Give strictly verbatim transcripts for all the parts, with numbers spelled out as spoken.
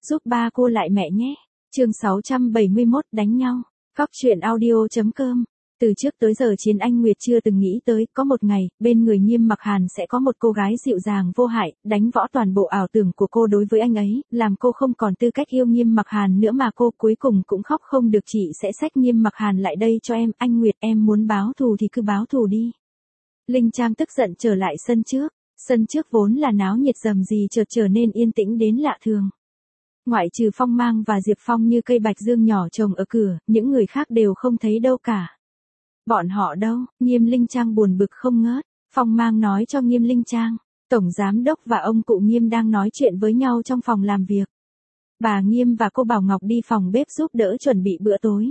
giúp ba cô lại mẹ nhé. Chương sáu trăm bảy mươi mốt đánh nhau. Cóc truyện audio chấm com. Từ trước tới giờ Chiến Anh Nguyệt chưa từng nghĩ tới, có một ngày, bên người Nghiêm Mặc Hàn sẽ có một cô gái dịu dàng vô hại, đánh võ toàn bộ ảo tưởng của cô đối với anh ấy, làm cô không còn tư cách yêu Nghiêm Mặc Hàn nữa mà cô cuối cùng cũng khóc không được. Chị sẽ xách Nghiêm Mặc Hàn lại đây cho em, anh Nguyệt em muốn báo thù thì cứ báo thù đi. Linh Trang tức giận trở lại sân trước, sân trước vốn là náo nhiệt rầm rì chợt trở nên yên tĩnh đến lạ thường. Ngoại trừ Phong Mang và Diệp Phong như cây bạch dương nhỏ trồng ở cửa, những người khác đều không thấy đâu cả. Bọn họ đâu? Nghiêm Linh Trang buồn bực không ngớt. Phong Mang nói cho Nghiêm Linh Trang, Tổng Giám Đốc và ông cụ Nghiêm đang nói chuyện với nhau trong phòng làm việc. Bà Nghiêm và cô Bảo Ngọc đi phòng bếp giúp đỡ chuẩn bị bữa tối.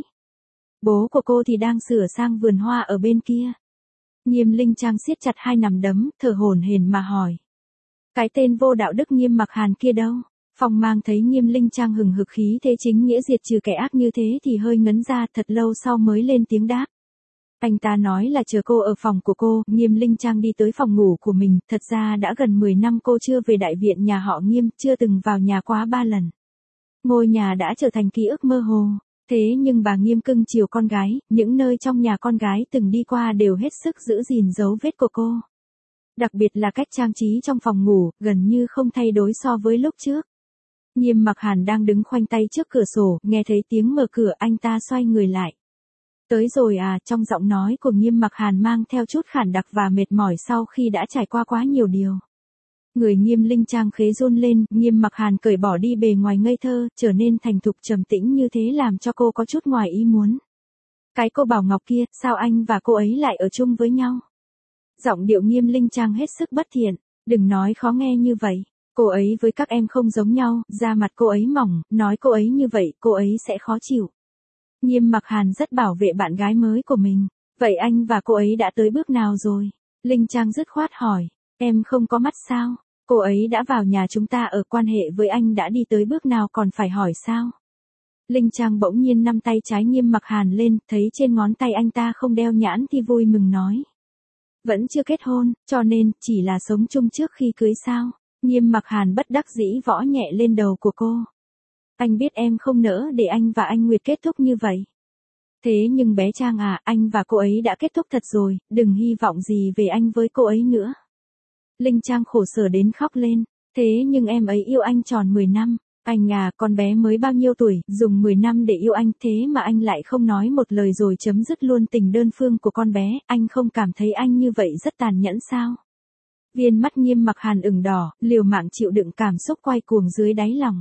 Bố của cô thì đang sửa sang vườn hoa ở bên kia. Nghiêm Linh Trang siết chặt hai nắm đấm, thở hổn hển mà hỏi. Cái tên vô đạo đức Nghiêm Mặc Hàn kia đâu? Phong Mang thấy Nghiêm Linh Trang hừng hực khí thế chính nghĩa diệt trừ kẻ ác như thế thì hơi ngấn ra, thật lâu sau mới lên tiếng đáp. Anh ta nói là chờ cô ở phòng của cô. Nghiêm Linh Trang đi tới phòng ngủ của mình, thật ra đã gần mười năm cô chưa về đại viện nhà họ Nghiêm, chưa từng vào nhà quá ba lần. Ngôi nhà đã trở thành ký ức mơ hồ. Thế nhưng bà Nghiêm cưng chiều con gái, những nơi trong nhà con gái từng đi qua đều hết sức giữ gìn dấu vết của cô. Đặc biệt là cách trang trí trong phòng ngủ, gần như không thay đổi so với lúc trước. Nghiêm Mặc Hàn đang đứng khoanh tay trước cửa sổ, nghe thấy tiếng mở cửa anh ta xoay người lại. Tới rồi à, trong giọng nói của Nghiêm Mặc Hàn mang theo chút khản đặc và mệt mỏi sau khi đã trải qua quá nhiều điều. Người Nghiêm Linh Trang khế run lên, Nghiêm Mặc Hàn cởi bỏ đi bề ngoài ngây thơ, trở nên thành thục trầm tĩnh như thế làm cho cô có chút ngoài ý muốn. Cái cô Bảo Ngọc kia, sao anh và cô ấy lại ở chung với nhau? Giọng điệu Nghiêm Linh Trang hết sức bất thiện, đừng nói khó nghe như vậy. Cô ấy với các em không giống nhau, da mặt cô ấy mỏng, nói cô ấy như vậy, cô ấy sẽ khó chịu. Nghiêm Mặc Hàn rất bảo vệ bạn gái mới của mình. Vậy anh và cô ấy đã tới bước nào rồi? Linh Trang dứt khoát hỏi. Em không có mắt sao? Cô ấy đã vào nhà chúng ta ở, quan hệ với anh đã đi tới bước nào còn phải hỏi sao? Linh Trang bỗng nhiên nắm tay trái Nghiêm Mặc Hàn lên, thấy trên ngón tay anh ta không đeo nhãn thì vui mừng nói. Vẫn chưa kết hôn, cho nên chỉ là sống chung trước khi cưới sao? Nghiêm Mặc Hàn bất đắc dĩ võ nhẹ lên đầu của cô. Anh biết em không nỡ để anh và anh Nguyệt kết thúc như vậy. Thế nhưng bé Trang à, anh và cô ấy đã kết thúc thật rồi, đừng hy vọng gì về anh với cô ấy nữa. Linh Trang khổ sở đến khóc lên. Thế nhưng em ấy yêu anh tròn mười năm. Anh à, con bé mới bao nhiêu tuổi, dùng mười năm để yêu anh, thế mà anh lại không nói một lời rồi chấm dứt luôn tình đơn phương của con bé, anh không cảm thấy anh như vậy rất tàn nhẫn sao? Viên mắt Nghiêm Mặc Hàn ửng đỏ, liều mạng chịu đựng cảm xúc quay cuồng dưới đáy lòng.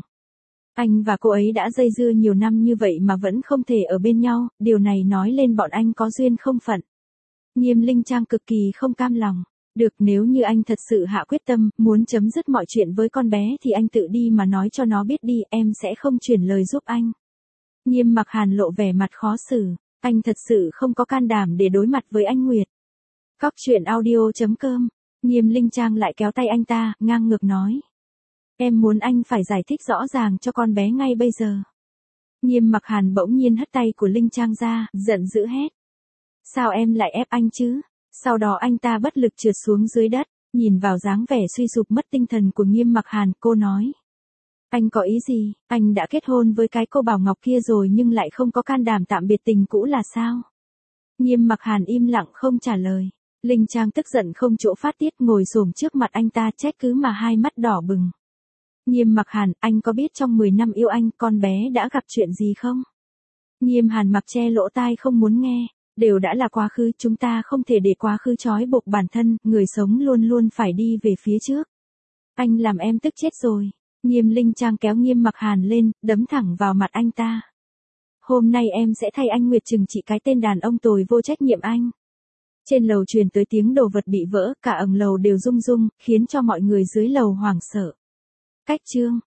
Anh và cô ấy đã dây dưa nhiều năm như vậy mà vẫn không thể ở bên nhau, điều này nói lên bọn anh có duyên không phận. Nghiêm Linh Trang cực kỳ không cam lòng. Được, nếu như anh thật sự hạ quyết tâm, muốn chấm dứt mọi chuyện với con bé thì anh tự đi mà nói cho nó biết đi, em sẽ không chuyển lời giúp anh. Nghiêm Mặc Hàn lộ vẻ mặt khó xử, anh thật sự không có can đảm để đối mặt với anh Nguyệt. Cóc truyện audio chấm com. Nghiêm Linh Trang lại kéo tay anh ta, ngang ngược nói. Em muốn anh phải giải thích rõ ràng cho con bé ngay bây giờ. Nghiêm Mặc Hàn bỗng nhiên hất tay của Linh Trang ra, giận dữ hét. Sao em lại ép anh chứ? Sau đó anh ta bất lực trượt xuống dưới đất, nhìn vào dáng vẻ suy sụp mất tinh thần của Nghiêm Mặc Hàn, cô nói. Anh có ý gì, anh đã kết hôn với cái cô Bảo Ngọc kia rồi nhưng lại không có can đảm tạm biệt tình cũ là sao? Nghiêm Mặc Hàn im lặng không trả lời. Linh Trang tức giận không chỗ phát tiết, ngồi xổm trước mặt anh ta trách cứ mà hai mắt đỏ bừng. Nghiêm Mặc Hàn, anh có biết trong mười năm yêu anh, con bé đã gặp chuyện gì không? Nghiêm Hàn mặc che lỗ tai không muốn nghe. Đều đã là quá khứ, chúng ta không thể để quá khứ trói buộc bản thân, người sống luôn luôn phải đi về phía trước. Anh làm em tức chết rồi. Nghiêm Linh Trang kéo Nghiêm Mặc Hàn lên, đấm thẳng vào mặt anh ta. Hôm nay em sẽ thay anh Nguyệt trừng trị cái tên đàn ông tồi vô trách nhiệm anh. Trên lầu truyền tới tiếng đồ vật bị vỡ, cả ầng lầu đều rung rung, khiến cho mọi người dưới lầu hoảng sợ. Cách chương